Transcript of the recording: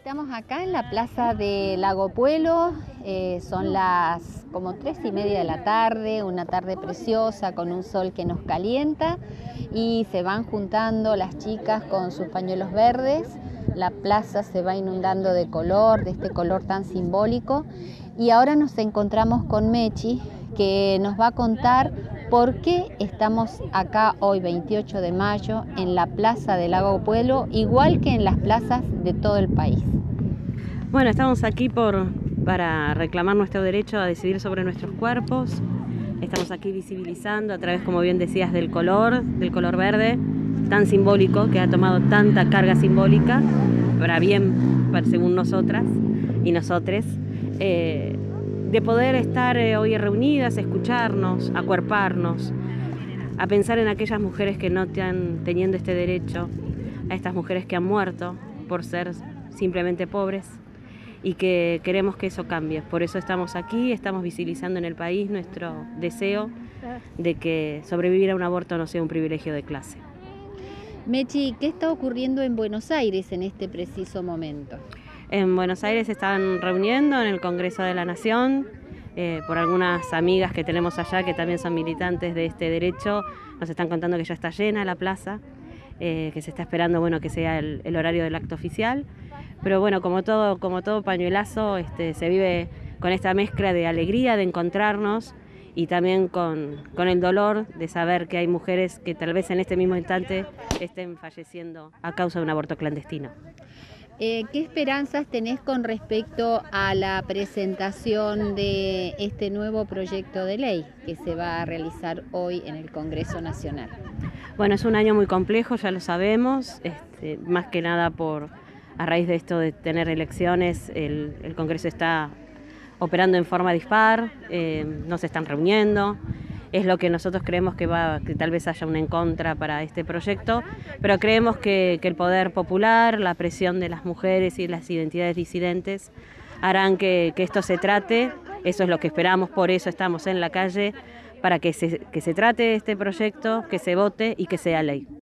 Estamos acá en la plaza de Lago Puelo, son las como 3:30 de la tarde, una tarde preciosa con un sol que nos calienta y se van juntando las chicas con sus pañuelos verdes, la plaza se va inundando de color, de este color tan simbólico, y ahora nos encontramos con Mechi, que nos va a contar por qué estamos acá hoy 28 de mayo en la plaza de Lago Puelo, igual que en las plazas de todo el país. Bueno, estamos aquí para reclamar nuestro derecho a decidir sobre nuestros cuerpos. Estamos aquí visibilizando a través, como bien decías, del color verde, tan simbólico, que ha tomado tanta carga simbólica, para bien, según nosotras y nosotres, de poder estar hoy reunidas, escucharnos, acuerparnos, a pensar en aquellas mujeres que no están teniendo este derecho, a estas mujeres que han muerto por ser simplemente pobres y que queremos que eso cambie. Por eso estamos aquí, estamos visibilizando en el país nuestro deseo de que sobrevivir a un aborto no sea un privilegio de clase. Mechi, ¿qué está ocurriendo en Buenos Aires en este preciso momento? En Buenos Aires se están reuniendo en el Congreso de la Nación por algunas amigas que tenemos allá que también son militantes de este derecho. Nos están contando que ya está llena la plaza, que se está esperando que sea el horario del acto oficial. Pero bueno, como todo pañuelazo, se vive con esta mezcla de alegría, de encontrarnos y también con el dolor de saber que hay mujeres que tal vez en este mismo instante estén falleciendo a causa de un aborto clandestino. ¿Qué esperanzas tenés con respecto a la presentación de este nuevo proyecto de ley que se va a realizar hoy en el Congreso Nacional? Bueno, es un año muy complejo, ya lo sabemos, más que nada a raíz de esto de tener elecciones, el Congreso está operando en forma dispar, no se están reuniendo. Es lo que nosotros creemos que tal vez haya un en contra para este proyecto, pero creemos que el poder popular, la presión de las mujeres y las identidades disidentes harán que esto se trate. Eso es lo que esperamos, por eso estamos en la calle, para que se trate este proyecto, que se vote y que sea ley.